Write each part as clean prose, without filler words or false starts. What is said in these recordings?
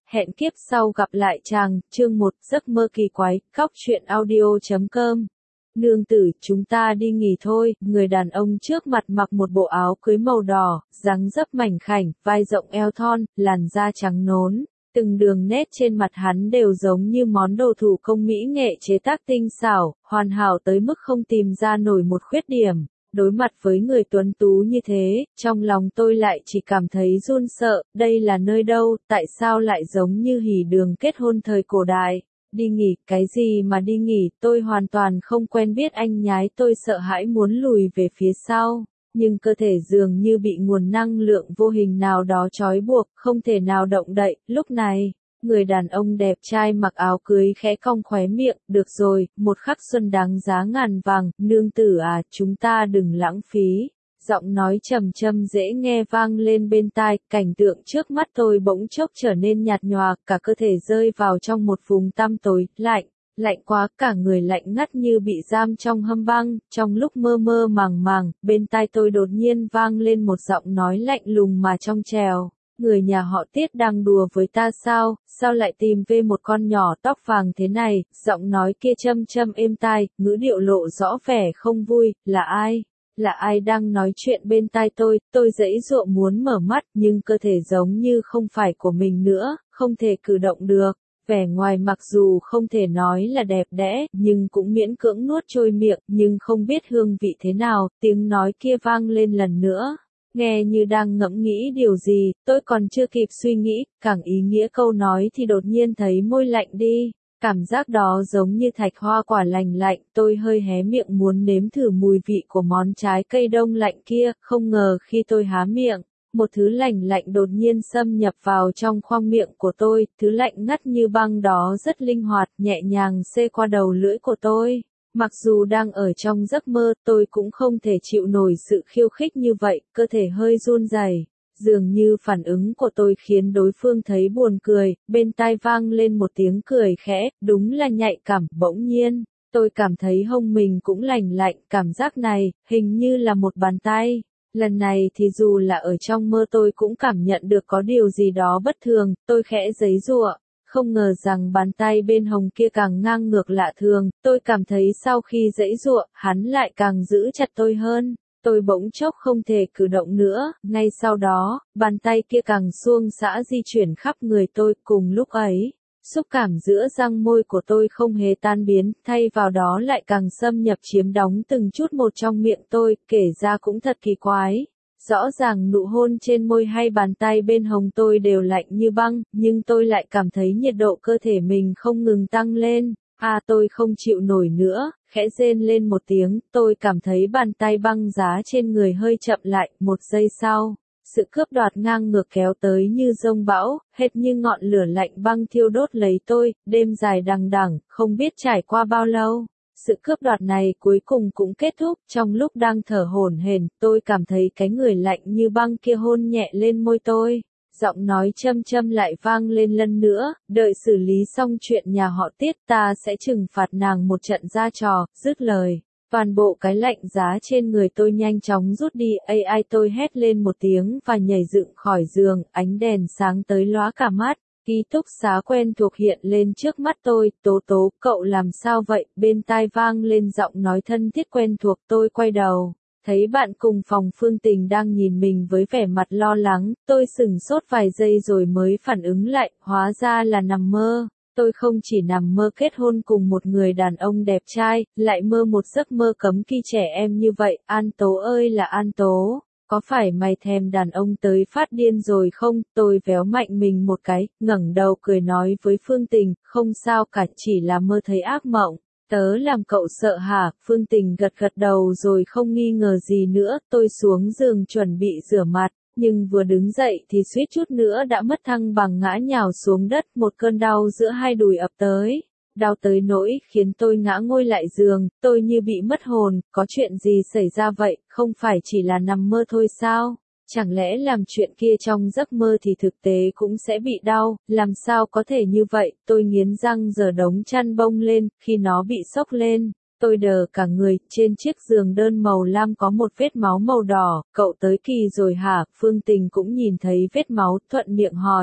Hẹn kiếp sau gặp lại chàng, chương 1, giấc mơ kỳ quái, Cóc truyện audio.com. Nương tử, chúng ta đi nghỉ thôi. Người đàn ông trước mặt mặc một bộ áo cưới màu đỏ, dáng dấp mảnh khảnh, vai rộng eo thon, làn da trắng nón. Từng đường nét trên mặt hắn đều giống như món đồ thủ công mỹ nghệ chế tác tinh xảo, hoàn hảo tới mức không tìm ra nổi một khuyết điểm. Đối mặt với người tuấn tú như thế, trong lòng tôi lại chỉ cảm thấy run sợ, đây là nơi đâu, tại sao lại giống như hỉ đường kết hôn thời cổ đại. Đi nghỉ, cái gì mà đi nghỉ, tôi hoàn toàn không quen biết anh nhái, tôi sợ hãi muốn lùi về phía sau. Nhưng cơ thể dường như bị nguồn năng lượng vô hình nào đó trói buộc, không thể nào động đậy. Lúc này, người đàn ông đẹp trai mặc áo cưới khẽ cong khóe miệng, được rồi, một khắc xuân đáng giá ngàn vàng, nương tử à, chúng ta đừng lãng phí. Giọng nói trầm trầm dễ nghe vang lên bên tai, cảnh tượng trước mắt tôi bỗng chốc trở nên nhạt nhòa, cả cơ thể rơi vào trong một vùng tăm tối, lạnh quá, cả người lạnh ngắt như bị giam trong hầm băng. Trong lúc mơ mơ màng màng, bên tai tôi đột nhiên vang lên một giọng nói lạnh lùng mà trong trẻo. Người nhà họ Tiết đang đùa với ta sao lại tìm về một con nhỏ tóc vàng thế này, giọng nói kia châm êm tai, ngữ điệu lộ rõ vẻ không vui, là ai? Là ai đang nói chuyện bên tai tôi giãy giụa muốn mở mắt, nhưng cơ thể giống như không phải của mình nữa, không thể cử động được. Vẻ ngoài mặc dù không thể nói là đẹp đẽ, nhưng cũng miễn cưỡng nuốt trôi miệng, nhưng không biết hương vị thế nào, tiếng nói kia vang lên lần nữa. Nghe như đang ngẫm nghĩ điều gì, tôi còn chưa kịp suy nghĩ, càng ý nghĩa câu nói thì đột nhiên thấy môi lạnh đi. Cảm giác đó giống như thạch hoa quả lành lạnh, tôi hơi hé miệng muốn nếm thử mùi vị của món trái cây đông lạnh kia, không ngờ khi tôi há miệng, một thứ lạnh lạnh đột nhiên xâm nhập vào trong khoang miệng của tôi, thứ lạnh ngắt như băng đó rất linh hoạt, nhẹ nhàng xê qua đầu lưỡi của tôi. Mặc dù đang ở trong giấc mơ, tôi cũng không thể chịu nổi sự khiêu khích như vậy, cơ thể hơi run rẩy. Dường như phản ứng của tôi khiến đối phương thấy buồn cười, bên tai vang lên một tiếng cười khẽ, đúng là nhạy cảm, bỗng nhiên. Tôi cảm thấy hông mình cũng lành lạnh, cảm giác này, hình như là một bàn tay. Lần này thì dù là ở trong mơ tôi cũng cảm nhận được có điều gì đó bất thường, tôi khẽ giãy giụa. Không ngờ rằng bàn tay bên hông kia càng ngang ngược lạ thường, tôi cảm thấy sau khi giãy giụa, hắn lại càng giữ chặt tôi hơn. Tôi bỗng chốc không thể cử động nữa, ngay sau đó, bàn tay kia càng suông dã di chuyển khắp người tôi, cùng lúc ấy. Xúc cảm giữa răng môi của tôi không hề tan biến, thay vào đó lại càng xâm nhập chiếm đóng từng chút một trong miệng tôi, kể ra cũng thật kỳ quái. Rõ ràng nụ hôn trên môi hay bàn tay bên hông tôi đều lạnh như băng, nhưng tôi lại cảm thấy nhiệt độ cơ thể mình không ngừng tăng lên. Tôi không chịu nổi nữa, khẽ rên lên một tiếng, tôi cảm thấy bàn tay băng giá trên người hơi chậm lại, một giây sau. Sự cướp đoạt ngang ngược kéo tới như dông bão, hệt như ngọn lửa lạnh băng thiêu đốt lấy tôi, đêm dài đằng đẵng, không biết trải qua bao lâu. Sự cướp đoạt này cuối cùng cũng kết thúc, trong lúc đang thở hổn hển, tôi cảm thấy cái người lạnh như băng kia hôn nhẹ lên môi tôi. Giọng nói châm lại vang lên lần nữa, đợi xử lý xong chuyện nhà họ Tiết ta sẽ trừng phạt nàng một trận ra trò, dứt lời. Toàn bộ cái lạnh giá trên người tôi nhanh chóng rút đi, ai tôi hét lên một tiếng và nhảy dựng khỏi giường, ánh đèn sáng tới lóa cả mắt. Ký túc xá quen thuộc hiện lên trước mắt tôi, Tố, cậu làm sao vậy, bên tai vang lên giọng nói thân thiết quen thuộc, tôi quay đầu. Thấy bạn cùng phòng Phương Tình đang nhìn mình với vẻ mặt lo lắng, tôi sửng sốt vài giây rồi mới phản ứng lại, hóa ra là nằm mơ. Tôi không chỉ nằm mơ kết hôn cùng một người đàn ông đẹp trai, lại mơ một giấc mơ cấm kỵ trẻ em như vậy, An Tố ơi là An Tố. Có phải mày thèm đàn ông tới phát điên rồi không? Tôi véo mạnh mình một cái, ngẩng đầu cười nói với Phương Tình, không sao cả, chỉ là mơ thấy ác mộng. Tớ làm cậu sợ hả? Phương Tình gật đầu rồi không nghi ngờ gì nữa, tôi xuống giường chuẩn bị rửa mặt, nhưng vừa đứng dậy thì suýt chút nữa đã mất thăng bằng ngã nhào xuống đất, một cơn đau giữa hai đùi ập tới. Đau tới nỗi khiến tôi ngã ngồi lại giường, tôi như bị mất hồn, có chuyện gì xảy ra vậy, không phải chỉ là nằm mơ thôi sao? Chẳng lẽ làm chuyện kia trong giấc mơ thì thực tế cũng sẽ bị đau, làm sao có thể như vậy, tôi nghiến răng giở đống chăn bông lên, khi nó bị xốc lên, tôi đờ cả người, trên chiếc giường đơn màu lam có một vết máu màu đỏ, cậu tới kỳ rồi hả, Phương Tình cũng nhìn thấy vết máu, thuận miệng hỏi.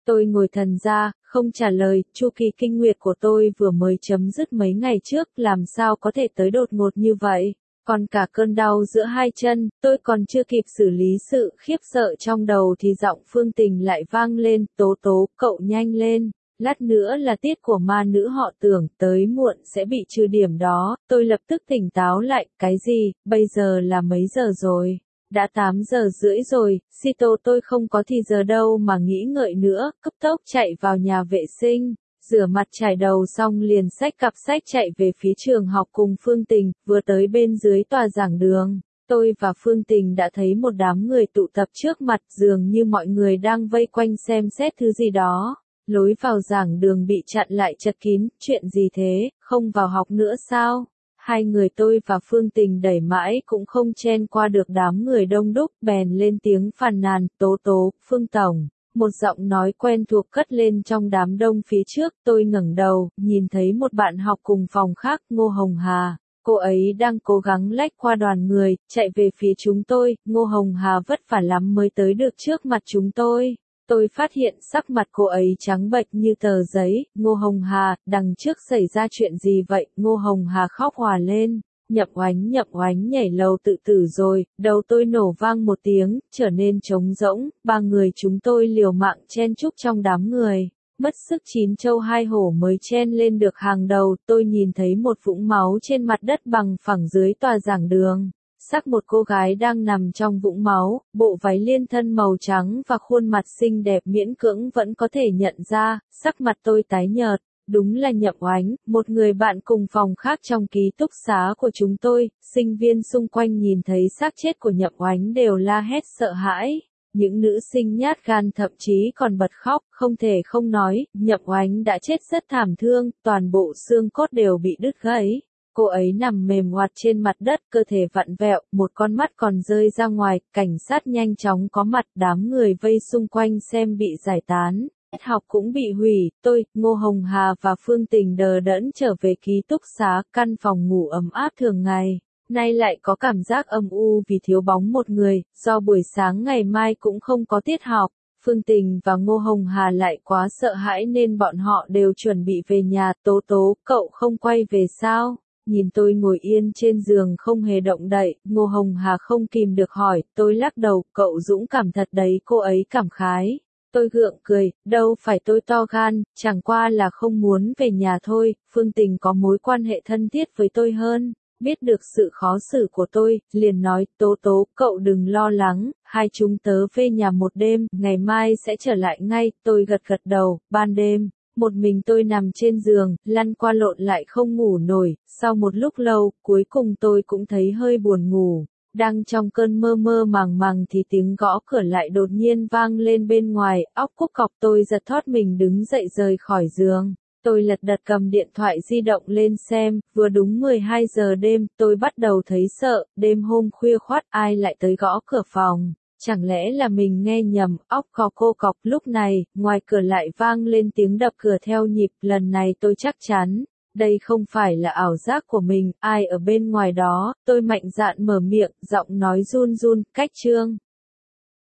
Tôi ngồi thần ra, không trả lời, chu kỳ kinh nguyệt của tôi vừa mới chấm dứt mấy ngày trước, làm sao có thể tới đột ngột như vậy. Còn cả cơn đau giữa hai chân, tôi còn chưa kịp xử lý sự khiếp sợ trong đầu thì giọng Phương Tình lại vang lên, Tố Tố, cậu nhanh lên. Lát nữa là tiết của ma nữ họ Tưởng, tới muộn sẽ bị trừ điểm đó. Tôi lập tức tỉnh táo lại, cái gì, bây giờ là mấy giờ rồi? Đã 8 giờ rưỡi rồi, Sito tôi không có thì giờ đâu mà nghĩ ngợi nữa, cấp tốc chạy vào nhà vệ sinh, rửa mặt chải đầu xong liền xách cặp sách chạy về phía trường học cùng Phương Tình, vừa tới bên dưới tòa giảng đường. Tôi và Phương Tình đã thấy một đám người tụ tập trước mặt, dường như mọi người đang vây quanh xem xét thứ gì đó. Lối vào giảng đường bị chặn lại chật kín, chuyện gì thế, không vào học nữa sao? Hai người tôi và Phương Tình đẩy mãi cũng không chen qua được đám người đông đúc, bèn lên tiếng phàn nàn, Tố Tố, Phương Tổng. Một giọng nói quen thuộc cất lên trong đám đông phía trước, tôi ngẩng đầu, nhìn thấy một bạn học cùng phòng khác, Ngô Hồng Hà. Cô ấy đang cố gắng lách qua đoàn người, chạy về phía chúng tôi, Ngô Hồng Hà vất vả lắm mới tới được trước mặt chúng tôi. Tôi phát hiện sắc mặt cô ấy trắng bệch như tờ giấy, Ngô Hồng Hà, đằng trước xảy ra chuyện gì vậy? Ngô Hồng Hà khóc òa lên, Nhậm Oánh nhảy lầu tự tử rồi, đầu tôi nổ vang một tiếng, trở nên trống rỗng, ba người chúng tôi liều mạng chen chúc trong đám người. Mất sức chín châu hai hổ mới chen lên được hàng đầu, tôi nhìn thấy một vũng máu trên mặt đất bằng phẳng dưới tòa giảng đường. Xác một cô gái đang nằm trong vũng máu, bộ váy liên thân màu trắng và khuôn mặt xinh đẹp miễn cưỡng vẫn có thể nhận ra, sắc mặt tôi tái nhợt, đúng là Nhậm Oánh, một người bạn cùng phòng khác trong ký túc xá của chúng tôi, sinh viên xung quanh nhìn thấy xác chết của Nhậm Oánh đều la hét sợ hãi. Những nữ sinh nhát gan thậm chí còn bật khóc, không thể không nói, Nhậm Oánh đã chết rất thảm thương, toàn bộ xương cốt đều bị đứt gãy. Cô ấy nằm mềm oặt trên mặt đất, cơ thể vặn vẹo, một con mắt còn rơi ra ngoài, cảnh sát nhanh chóng có mặt, đám người vây xung quanh xem bị giải tán. Tiết học cũng bị hủy, tôi, Ngô Hồng Hà và Phương Tình đờ đẫn trở về ký túc xá, căn phòng ngủ ấm áp thường ngày. Nay lại có cảm giác âm u vì thiếu bóng một người, do buổi sáng ngày mai cũng không có tiết học. Phương Tình và Ngô Hồng Hà lại quá sợ hãi nên bọn họ đều chuẩn bị về nhà. Tố Tố, cậu không quay về sao? Nhìn tôi ngồi yên trên giường không hề động đậy, Ngô Hồng Hà không kìm được hỏi, tôi lắc đầu, cậu dũng cảm thật đấy, cô ấy cảm khái. Tôi gượng cười, đâu phải tôi to gan, chẳng qua là không muốn về nhà thôi. Phương Tình có mối quan hệ thân thiết với tôi hơn, biết được sự khó xử của tôi, liền nói, Tố Tố, cậu đừng lo lắng, hai chúng tớ về nhà một đêm, ngày mai sẽ trở lại ngay. Tôi gật gật đầu. Ban đêm, một mình tôi nằm trên giường, lăn qua lộn lại không ngủ nổi, sau một lúc lâu, cuối cùng tôi cũng thấy hơi buồn ngủ. Đang trong cơn mơ mơ màng màng thì tiếng gõ cửa lại đột nhiên vang lên bên ngoài, óc cúc cọc. Tôi giật thót mình đứng dậy rời khỏi giường. Tôi lật đật cầm điện thoại di động lên xem, vừa đúng 12 giờ đêm, tôi bắt đầu thấy sợ, đêm hôm khuya khoắt ai lại tới gõ cửa phòng. Chẳng lẽ là mình nghe nhầm, óc cò cô cọc. Lúc này, ngoài cửa lại vang lên tiếng đập cửa theo nhịp, lần này tôi chắc chắn. Đây không phải là ảo giác của mình, ai ở bên ngoài đó, tôi mạnh dạn mở miệng, giọng nói run run, cách Trương.